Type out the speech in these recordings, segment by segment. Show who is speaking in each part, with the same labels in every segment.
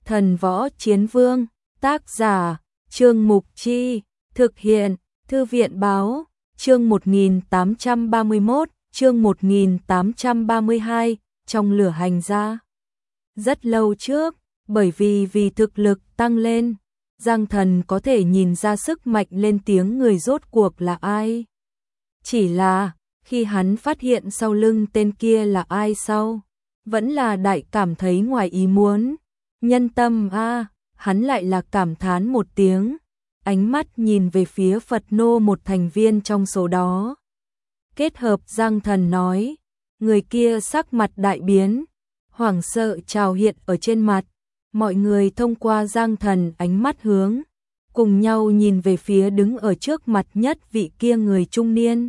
Speaker 1: Thần Võ Chiến Vương, tác giả, Trương Mục Chi, thực hiện, Thư viện Báo, chương 1831, chương 1832, trong lửa hành gia. Rất lâu trước, bởi vì thực lực tăng lên, Giang Thần có thể nhìn ra sức mạnh lên tiếng người rốt cuộc là ai. Chỉ là, khi hắn phát hiện sau lưng tên kia là ai sau, vẫn là đại cảm thấy ngoài ý muốn. Nhân tâm a, hắn lại là cảm thán một tiếng, ánh mắt nhìn về phía Phật Nô, một thành viên trong số đó. Kết hợp Giang Thần nói, người kia sắc mặt đại biến, hoảng sợ trào hiện ở trên mặt. Mọi người thông qua Giang Thần ánh mắt hướng, cùng nhau nhìn về phía đứng ở trước mặt nhất vị kia người trung niên.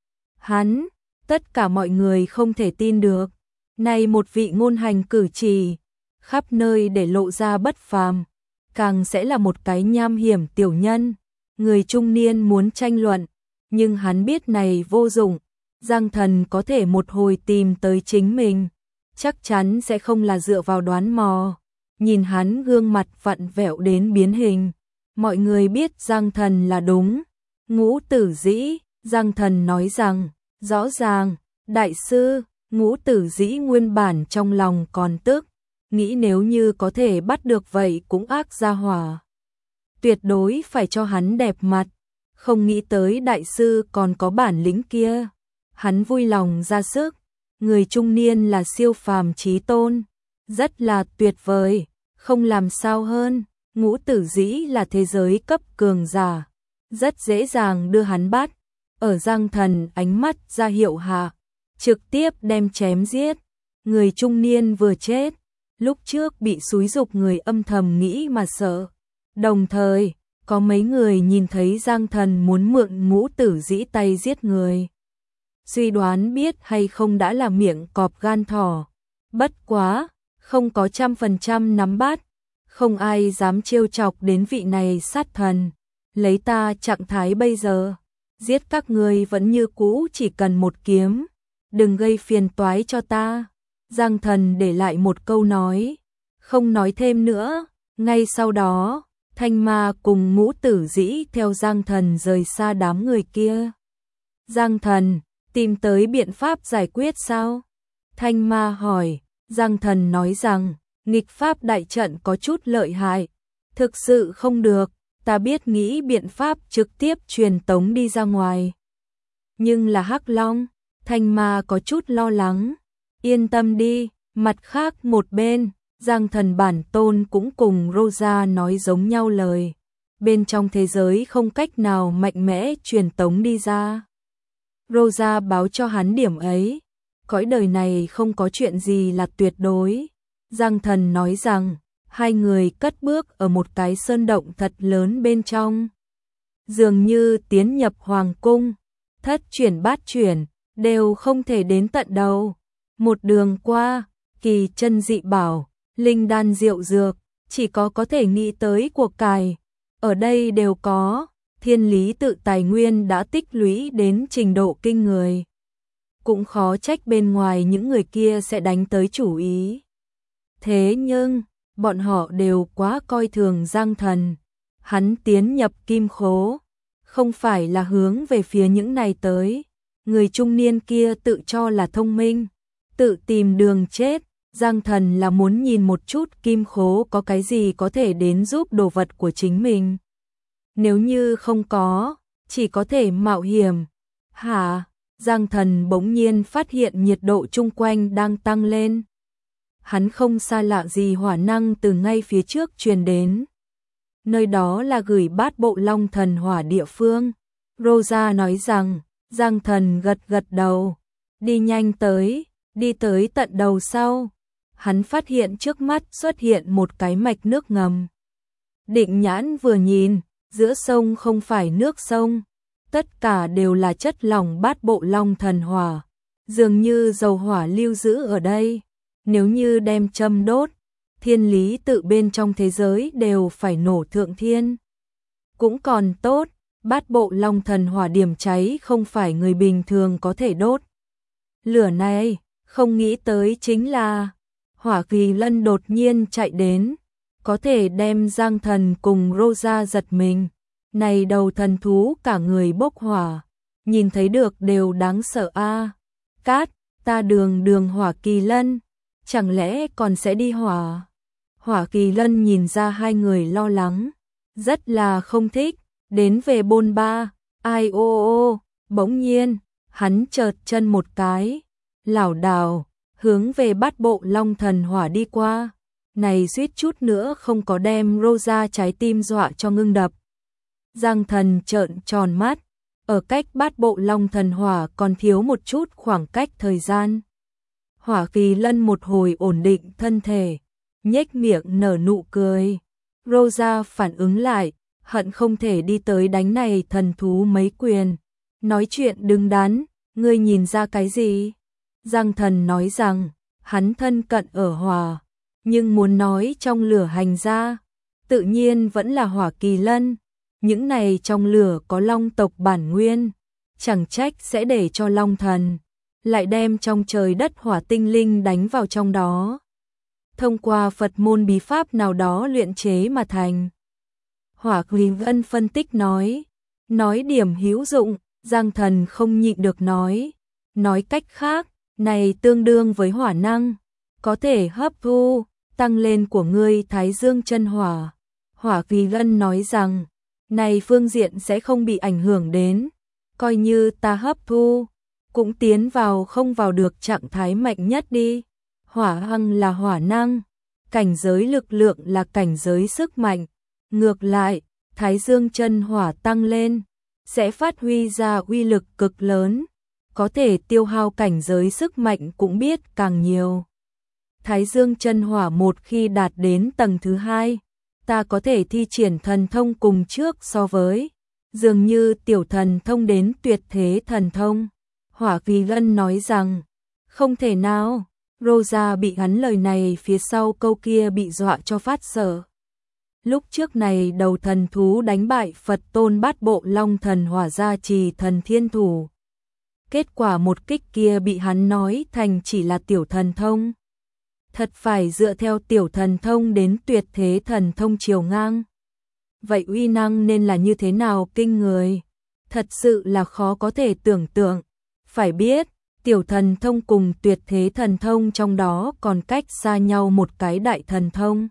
Speaker 1: Hắn, tất cả mọi người không thể tin được, này một vị ngôn hành cử chỉ, khắp nơi để lộ ra bất phàm, càng sẽ là một cái nham hiểm tiểu nhân. Người trung niên muốn tranh luận, nhưng hắn biết này vô dụng, Giang Thần có thể một hồi tìm tới chính mình, chắc chắn sẽ không là dựa vào đoán mò. Nhìn hắn gương mặt vặn vẹo đến biến hình, mọi người biết Giang Thần là đúng. Ngũ Tử Dĩ, Giang Thần nói rằng, rõ ràng, đại sư. Ngũ Tử Dĩ nguyên bản trong lòng còn tức, nghĩ nếu như có thể bắt được vậy cũng ác gia hỏa, tuyệt đối phải cho hắn đẹp mặt, không nghĩ tới đại sư còn có bản lĩnh kia. Hắn vui lòng ra sức, người trung niên là siêu phàm chí tôn, rất là tuyệt vời, không làm sao hơn. Ngũ Tử Dĩ là thế giới cấp cường giả, rất dễ dàng đưa hắn bắt. Ở Giang Thần ánh mắt ra hiệu hạ, trực tiếp đem chém giết. Người trung niên vừa chết, lúc trước bị xúi dục người âm thầm nghĩ mà sợ. Đồng thời, có mấy người nhìn thấy Giang Thần muốn mượn Ngũ Tử Dĩ tay giết người. Suy đoán biết hay không đã là miệng cọp gan thỏ. Bất quá, không có 100% nắm bắt, không ai dám trêu chọc đến vị này sát thần. Lấy ta trạng thái bây giờ, giết các ngươi vẫn như cũ chỉ cần một kiếm. Đừng gây phiền toái cho ta. Giang Thần để lại một câu nói, không nói thêm nữa. Ngay sau đó, Thanh Ma cùng Ngũ Tử Dĩ theo Giang Thần rời xa đám người kia. Giang Thần, tìm tới biện pháp giải quyết sao? Thanh Ma hỏi. Giang Thần nói rằng, nghịch pháp đại trận có chút lợi hại, thực sự không được, ta biết nghĩ biện pháp trực tiếp truyền tống đi ra ngoài. Nhưng là Hắc Long, Thanh Ma có chút lo lắng. Yên tâm đi, mặt khác một bên, Giang Thần bản tôn cũng cùng Rosa nói giống nhau lời. Bên trong thế giới không cách nào mạnh mẽ truyền tống đi ra. Rosa báo cho hắn điểm ấy, cõi đời này không có chuyện gì là tuyệt đối. Giang Thần nói rằng, hai người cất bước ở một cái sơn động thật lớn bên trong. Dường như tiến nhập hoàng cung, thất chuyển bát chuyển, đều không thể đến tận đầu. Một đường qua, kỳ chân dị bảo, linh đan diệu dược, chỉ có thể nghĩ tới của cải. Ở đây đều có, Thiên Lý tự tài nguyên đã tích lũy đến trình độ kinh người. Cũng khó trách bên ngoài những người kia sẽ đánh tới chủ ý. Thế nhưng, bọn họ đều quá coi thường Giang Thần. Hắn tiến nhập kim khố, không phải là hướng về phía những này tới. Người trung niên kia tự cho là thông minh, tự tìm đường chết. Giang Thần là muốn nhìn một chút kim khố có cái gì có thể đến giúp đồ vật của chính mình. Nếu như không có, chỉ có thể mạo hiểm. Hả? Giang Thần bỗng nhiên phát hiện nhiệt độ chung quanh đang tăng lên. Hắn không xa lạ gì hỏa năng từ ngay phía trước truyền đến. Nơi đó là gửi bát bộ long thần hỏa địa phương. Rosa nói rằng, Giang Thần gật gật đầu. Đi nhanh tới, đi tới tận đầu sau. Hắn phát hiện trước mắt xuất hiện một cái mạch nước ngầm. Định nhãn vừa nhìn, giữa sông không phải nước sông. Tất cả đều là chất lỏng bát bộ long thần hỏa. Dường như dầu hỏa lưu giữ ở đây. Nếu như đem châm đốt, Thiên Lý tự bên trong thế giới đều phải nổ thượng thiên. Cũng còn tốt, bát bộ long thần hỏa điểm cháy không phải người bình thường có thể đốt. Lửa này, không nghĩ tới chính là Hỏa Kỳ Lân đột nhiên chạy đến, có thể đem Giang Thần cùng Rosa giật mình. Này đầu thần thú cả người bốc hỏa, nhìn thấy được đều đáng sợ a. Cát, ta đường Hỏa Kỳ Lân, chẳng lẽ còn sẽ đi hỏa? Hỏa Kỳ Lân nhìn ra hai người lo lắng, rất là không thích, đến về bôn ba, ai ô, bỗng nhiên, hắn chợt chân một cái, lảo đảo, hướng về Bát Bộ Long Thần Hỏa đi qua, này suýt chút nữa không có đem Rosa trái tim dọa cho ngưng đập. Giang Thần trợn tròn mắt, ở cách Bát Bộ Long Thần Hỏa còn thiếu một chút khoảng cách thời gian. Hỏa Kỳ Lân một hồi ổn định thân thể, nhếch miệng nở nụ cười. Rosa phản ứng lại, hận không thể đi tới đánh này thần thú mấy quyền. Nói chuyện đứng đắn, ngươi nhìn ra cái gì? Giang Thần nói rằng, hắn thân cận ở hỏa, nhưng muốn nói trong lửa hành ra, tự nhiên vẫn là Hỏa Kỳ Lân. Những này trong lửa có long tộc bản nguyên, chẳng trách sẽ để cho long thần lại đem trong trời đất hỏa tinh linh đánh vào trong đó. Thông qua Phật môn bí pháp nào đó luyện chế mà thành. Hỏa Kỳ Lân phân tích nói điểm hữu dụng, Giang Thần không nhịn được nói cách khác, này tương đương với hỏa năng, có thể hấp thu, tăng lên của ngươi Thái Dương chân hỏa. Hỏa Kỳ Lân nói rằng, này phương diện sẽ không bị ảnh hưởng đến, coi như ta hấp thu, cũng tiến vào không vào được trạng thái mạnh nhất đi. Hỏa hăng là hỏa năng, cảnh giới lực lượng là cảnh giới sức mạnh, ngược lại, Thái Dương chân hỏa tăng lên, sẽ phát huy ra uy lực cực lớn, có thể tiêu hao cảnh giới sức mạnh cũng biết càng nhiều. Thái Dương chân hỏa một khi đạt đến tầng thứ 2, ta có thể thi triển thần thông cùng trước so với, dường như tiểu thần thông đến tuyệt thế thần thông. Hỏa Kỳ Lân nói rằng, không thể nào. Rosa bị hắn lời này phía sau câu kia bị dọa cho phát sợ. Lúc trước này đầu thần thú đánh bại Phật tôn Bát Bộ Long Thần Hỏa gia trì thần thiên thủ. Kết quả một kích kia bị hắn nói thành chỉ là tiểu thần thông. Thật phải dựa theo tiểu thần thông đến tuyệt thế thần thông chiều ngang. Vậy uy năng nên là như thế nào kinh người? Thật sự là khó có thể tưởng tượng. Phải biết, tiểu thần thông cùng tuyệt thế thần thông trong đó còn cách xa nhau một cái đại thần thông.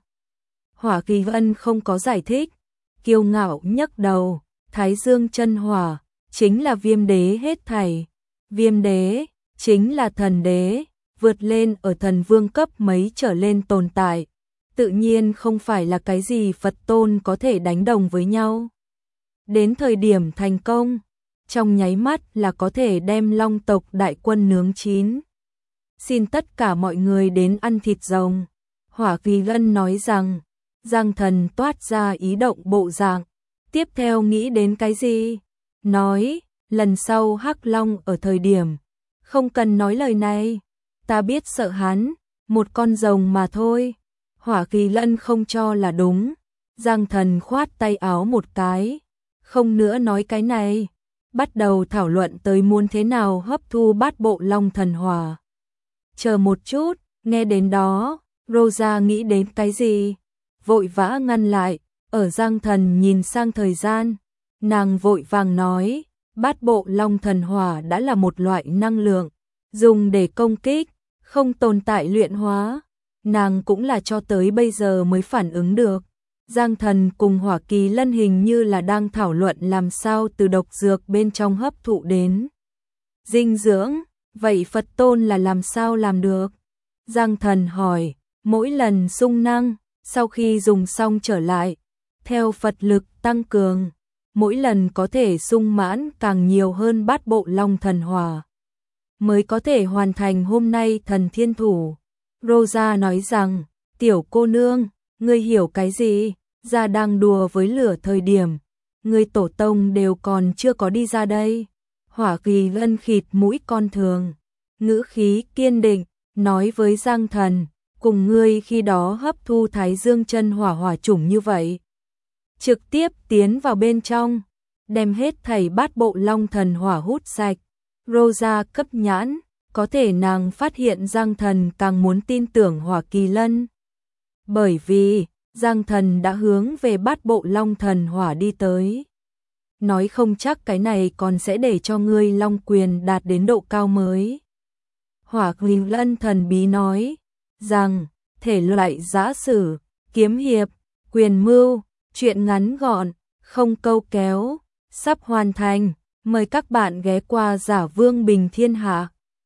Speaker 1: Hỏa Kỳ Lân không có giải thích, kiêu ngạo nhấc đầu, Thái Dương chân hỏa, chính là viêm đế hết thảy. Viêm đế, chính là thần đế, vượt lên ở thần vương cấp mấy trở lên tồn tại. Tự nhiên không phải là cái gì Phật tôn có thể đánh đồng với nhau. Đến thời điểm thành công, trong nháy mắt là có thể đem long tộc đại quân nướng chín. Xin tất cả mọi người đến ăn thịt rồng. Hỏa Kỳ Lân nói rằng, Giang Thần toát ra ý động bộ dạng. Tiếp theo nghĩ đến cái gì? Nói, lần sau Hắc Long ở thời điểm, không cần nói lời này. Ta biết sợ hắn, một con rồng mà thôi. Hỏa Kỳ Lân không cho là đúng. Giang Thần khoát tay áo một cái, không nữa nói cái này. Bắt đầu thảo luận tới muốn thế nào hấp thu Bát Bộ Long Thần Hỏa. Chờ một chút, nghe đến đó, Rosa nghĩ đến cái gì? Vội vã ngăn lại, ở Giang Thần nhìn sang thời gian. Nàng vội vàng nói, Bát Bộ Long Thần Hỏa đã là một loại năng lượng, dùng để công kích, không tồn tại luyện hóa. Nàng cũng là cho tới bây giờ mới phản ứng được. Giang Thần cùng Hỏa Kỳ Lân hình như là đang thảo luận làm sao từ độc dược bên trong hấp thụ đến dinh dưỡng, vậy Phật tôn là làm sao làm được? Giang Thần hỏi, mỗi lần xung năng, sau khi dùng xong trở lại, theo Phật lực tăng cường, mỗi lần có thể sung mãn càng nhiều hơn Bát Bộ Long Thần Hỏa, mới có thể hoàn thành hôm nay thần thiên thủ. Rosa nói rằng, tiểu cô nương, ngươi hiểu cái gì? Ra đang đùa với lửa thời điểm, người tổ tông đều còn chưa có đi ra đây. Hỏa Kỳ Lân khịt mũi con thường, ngữ khí kiên định, nói với Giang Thần, cùng ngươi khi đó hấp thu Thái Dương chân hỏa hỏa chủng như vậy. Trực tiếp tiến vào bên trong, đem hết thảy Bát Bộ Long Thần Hỏa hút sạch. Rosa cấp nhãn, có thể nàng phát hiện Giang Thần càng muốn tin tưởng Hỏa Kỳ Lân. Bởi vì, Giang Thần đã hướng về Bát Bộ Long Thần Hỏa đi tới. Nói không chắc cái này còn sẽ để cho ngươi long quyền đạt đến độ cao mới. Hỏa Huỳnh Lân thần bí nói rằng thể loại giã sử, kiếm hiệp, quyền mưu, truyện ngắn gọn, không câu kéo, sắp hoàn thành. Mời các bạn ghé qua Giả Vương Bình Thiên Hạ.